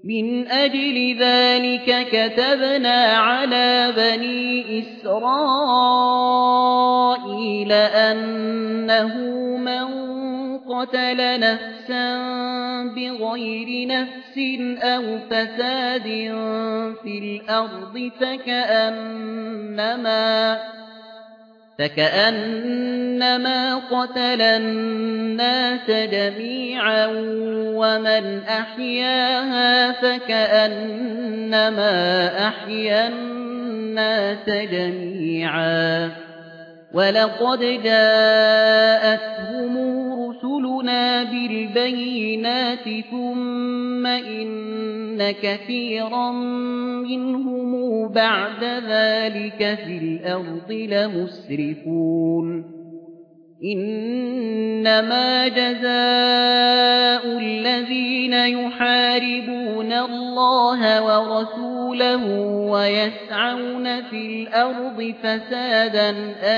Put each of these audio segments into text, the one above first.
من أجل ذلك كتبنا على بني إسرائيل أنه من قتل نفسا بغير نفس أو فساد في الأرض فكأنما قتل الناس جميعا ومن أحياها فكأنما أحيا الناس جميعا ولقد جاءتهم رسلنا بالبينات ثم إن كثيرا منهم بعد ذلك في الأرض لمسرفون إنما جزاء الذين يحاربون الله ورسوله ويسعون في الأرض فسادا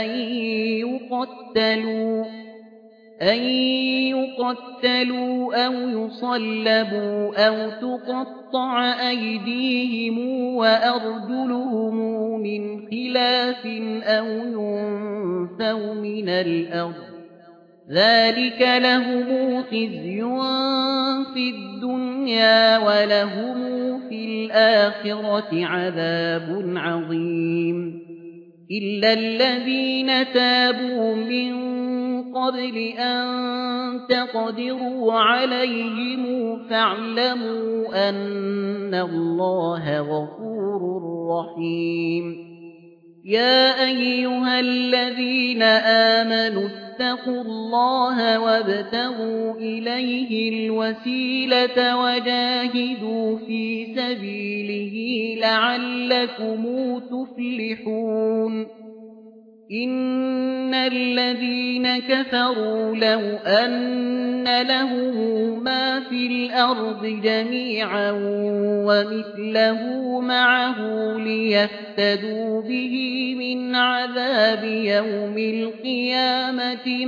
أن يقتلوا أو يصلبوا أو تقطع أيديهم وأرجلهم من خلاف أو ينفوا من الأرض ذلك لهم خزي في الدنيا ولهم في الآخرة عذاب عظيم إلا الذين تابوا من قبل أن تقدروا عليهم فاعلموا أن الله غفور رحيم يا أيها الذين آمنوا اتقوا الله وابتغوا إليه الوسيلة وجاهدوا في سبيله لعلكم تفلحون إن الذين كفروا لو أن لهم ما في الأرض جميعا ومثله معه ليفتدوا به من عذاب يوم القيامة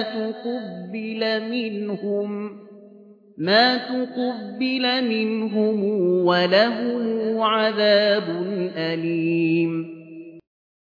ما تقبل منهم ولهم عذاب أليم